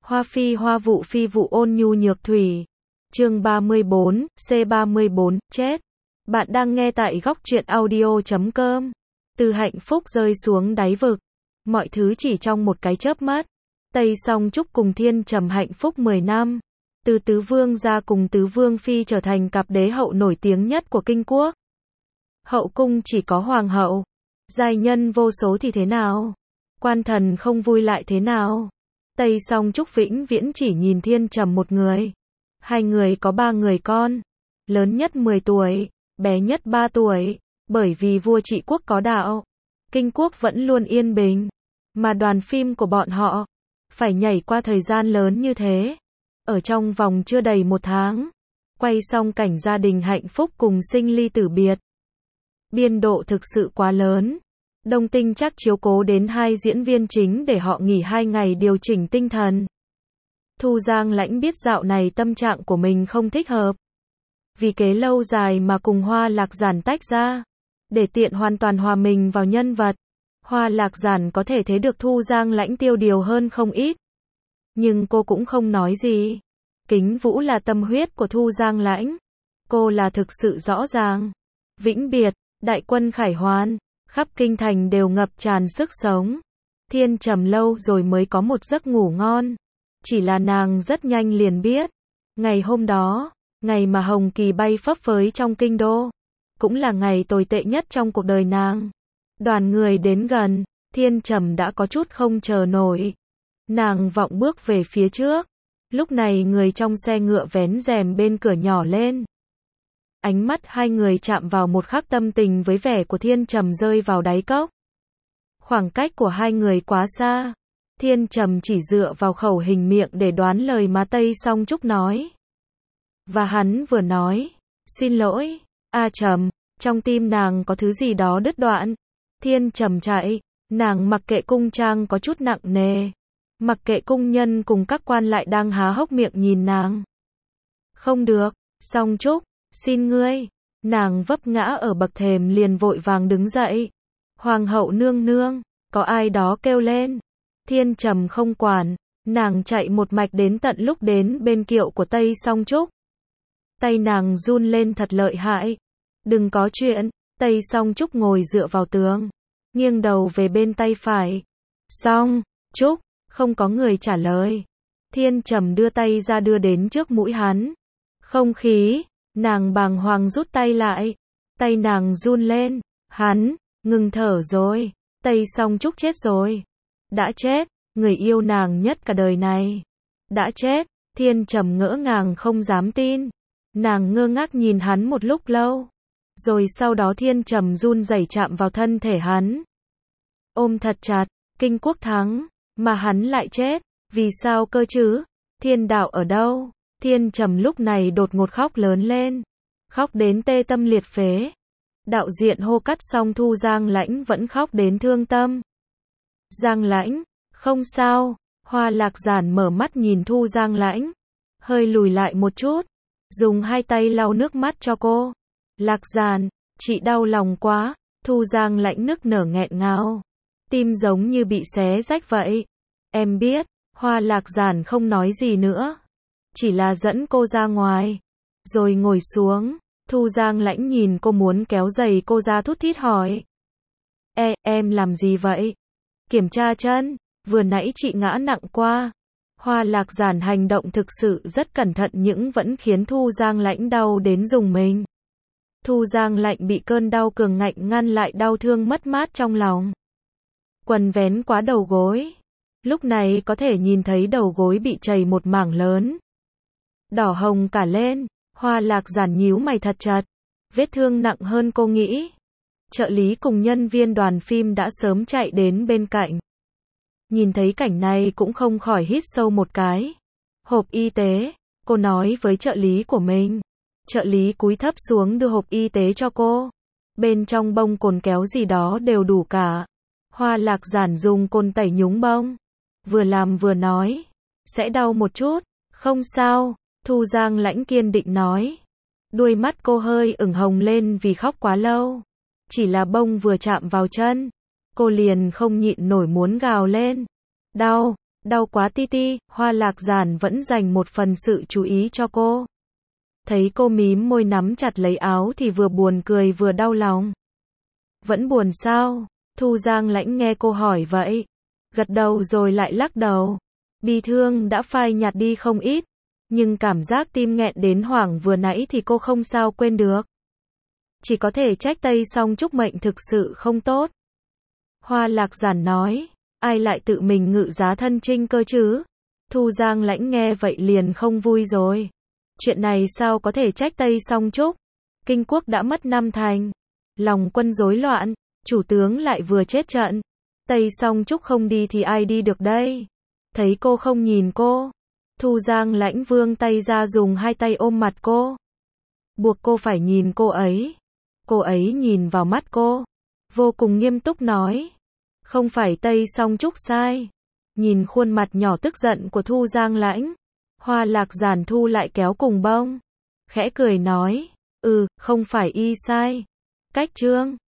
Hoa phi vụ ôn nhu nhược thủy. Chương 34, C34, chết. Bạn đang nghe tại góc truyện audio.com. Từ hạnh phúc rơi xuống đáy vực. Mọi thứ chỉ trong một cái chớp mắt. Tây Song Trúc cùng Thiên Trầm hạnh phúc 10 năm. Từ tứ vương gia cùng tứ vương phi trở thành cặp đế hậu nổi tiếng nhất của kinh quốc. Hậu cung chỉ có hoàng hậu. Giai nhân vô số thì thế nào? Quan thần không vui lại thế nào? Tây Song Trúc vĩnh viễn chỉ nhìn Thiên Trầm một người. Hai người có 3 người con. Lớn nhất 10 tuổi, bé nhất 3 tuổi. Bởi vì vua trị quốc có đạo, kinh quốc vẫn luôn yên bình. Mà đoàn phim của bọn họ phải nhảy qua thời gian lớn như thế. Ở trong vòng chưa đầy 1 tháng, quay xong cảnh gia đình hạnh phúc cùng sinh ly tử biệt. Biên độ thực sự quá lớn. Đông Tinh chắc chiếu cố đến 2 diễn viên chính để họ nghỉ 2 ngày điều chỉnh tinh thần. Thu Giang Lãnh biết dạo này tâm trạng của mình không thích hợp. Vì kế lâu dài mà cùng Hoa Lạc Giản tách ra. Để tiện hoàn toàn hòa mình vào nhân vật. Hoa Lạc Giản có thể thấy được Thu Giang Lãnh tiêu điều hơn không ít. Nhưng cô cũng không nói gì. Kính Vũ là tâm huyết của Thu Giang Lãnh. Cô là thực sự rõ ràng. Vĩnh biệt, đại quân khải hoàn, khắp kinh thành đều ngập tràn sức sống. Thiên Trầm lâu rồi mới có một giấc ngủ ngon. Chỉ là nàng rất nhanh liền biết. Ngày hôm đó, ngày mà Hồng Kỳ bay phấp phới trong kinh đô, cũng là ngày tồi tệ nhất trong cuộc đời nàng. Đoàn người đến gần, Thiên Trầm đã có chút không chờ nổi. Nàng vọng bước về phía trước. Lúc này người trong xe ngựa vén rèm bên cửa nhỏ lên. Ánh mắt hai người chạm vào một khắc, tâm tình với vẻ của Thiên Trầm rơi vào đáy cốc. Khoảng cách của hai người quá xa. Thiên Trầm chỉ dựa vào khẩu hình miệng để đoán lời mà Tây Song Trúc nói. Và hắn vừa nói, xin lỗi, A Trầm, trong tim nàng có thứ gì đó đứt đoạn. Thiên Trầm chạy, nàng mặc kệ cung trang có chút nặng nề. Mặc kệ cung nhân cùng các quan lại đang há hốc miệng nhìn nàng. Không được, Song Trúc, xin ngươi. Nàng vấp ngã ở bậc thềm liền vội vàng đứng dậy. Hoàng hậu nương nương, có ai đó kêu lên. Thiên Trầm không quản, nàng chạy một mạch đến tận lúc đến bên kiệu của Tây Song Trúc. Tay nàng run lên thật lợi hại. Đừng có chuyện. Tây Song Trúc ngồi dựa vào tường, nghiêng đầu về bên tay phải. Song Trúc, không có người trả lời. Thiên Trầm đưa tay ra đưa đến trước mũi hắn. Không khí, nàng bàng hoàng rút tay lại. Tay nàng run lên. Hắn, ngừng thở rồi. Tây Song Trúc chết rồi. Đã chết, người yêu nàng nhất cả đời này. Đã chết, Thiên Trầm ngỡ ngàng không dám tin. Nàng ngơ ngác nhìn hắn một lúc lâu. Rồi sau đó Thiên Trầm run rẩy chạm vào thân thể hắn. Ôm thật chặt, kinh quốc thắng, mà hắn lại chết. Vì sao cơ chứ? Thiên đạo ở đâu? Thiên Trầm lúc này đột ngột khóc lớn lên. Khóc đến tê tâm liệt phế. Đạo diễn hô cắt xong Thu Giang Lãnh vẫn khóc đến thương tâm. Giang Lãnh, không sao. Hoa Lạc Giản mở mắt nhìn Thu Giang Lãnh. Hơi lùi lại một chút. Dùng 2 tay lau nước mắt cho cô. Lạc Giản, chị đau lòng quá. Thu Giang Lãnh nức nở nghẹn ngào. Tim giống như bị xé rách vậy. Em biết. Hoa Lạc Giản không nói gì nữa. Chỉ là dẫn cô ra ngoài. Rồi ngồi xuống. Thu Giang Lãnh nhìn cô muốn kéo giày cô ra thút thít hỏi. Em làm gì vậy? Kiểm tra chân. Vừa nãy chị ngã nặng quá. Hoa Lạc Giản hành động thực sự rất cẩn thận nhưng vẫn khiến Thu Giang Lãnh đau đến rùng mình. Thu Giang Lãnh bị cơn đau cường ngạnh ngăn lại đau thương mất mát trong lòng. Quần vén quá đầu gối. Lúc này có thể nhìn thấy đầu gối bị chảy một mảng lớn. Đỏ hồng cả lên. Hoa Lạc Giản nhíu mày thật chặt. Vết thương nặng hơn cô nghĩ. Trợ lý cùng nhân viên đoàn phim đã sớm chạy đến bên cạnh. Nhìn thấy cảnh này cũng không khỏi hít sâu một cái. Hộp y tế, cô nói với trợ lý của mình. Trợ lý cúi thấp xuống đưa hộp y tế cho cô. Bên trong bông cồn kéo gì đó đều đủ cả. Hoa Lạc Giản dùng cồn tẩy nhúng bông. Vừa làm vừa nói. Sẽ đau một chút. Không sao. Thu Giang Lãnh kiên định nói. Đuôi mắt cô hơi ửng hồng lên vì khóc quá lâu. Chỉ là bông vừa chạm vào chân. Cô liền không nhịn nổi muốn gào lên. Đau, Đau quá ti ti, Hoa Lạc Giản vẫn dành một phần sự chú ý cho cô. Thấy cô mím môi nắm chặt lấy áo thì vừa buồn cười vừa đau lòng. Vẫn buồn sao? Thu Giang Lãnh nghe cô hỏi vậy. Gật đầu rồi lại lắc đầu. Bi thương đã phai nhạt đi không ít. Nhưng cảm giác tim nghẹn đến hoảng vừa nãy thì cô không sao quên được. Chỉ có thể trách Tây Song Trúc mệnh thực sự không tốt. Hoa Lạc Giản nói. Ai lại tự mình ngự giá thân trinh cơ chứ? Thu Giang Lãnh nghe vậy liền không vui rồi. Chuyện này sao có thể trách Tây Song Trúc? Kinh quốc đã mất 5 thành. Lòng quân rối loạn. Chủ tướng lại vừa chết trận. Tây Song Trúc không đi thì ai đi được đây? Thấy cô không nhìn cô. Thu Giang Lãnh vươn tay ra dùng hai tay ôm mặt cô. Buộc cô phải nhìn cô ấy. Cô ấy nhìn vào mắt cô. Vô cùng nghiêm túc nói. Không phải Tây Song Trúc sai. Nhìn khuôn mặt nhỏ tức giận của Thu Giang Lãnh. Hoa Lạc Giản thu lại kéo cùng bông. Khẽ cười nói. Không phải y sai. Cách trương.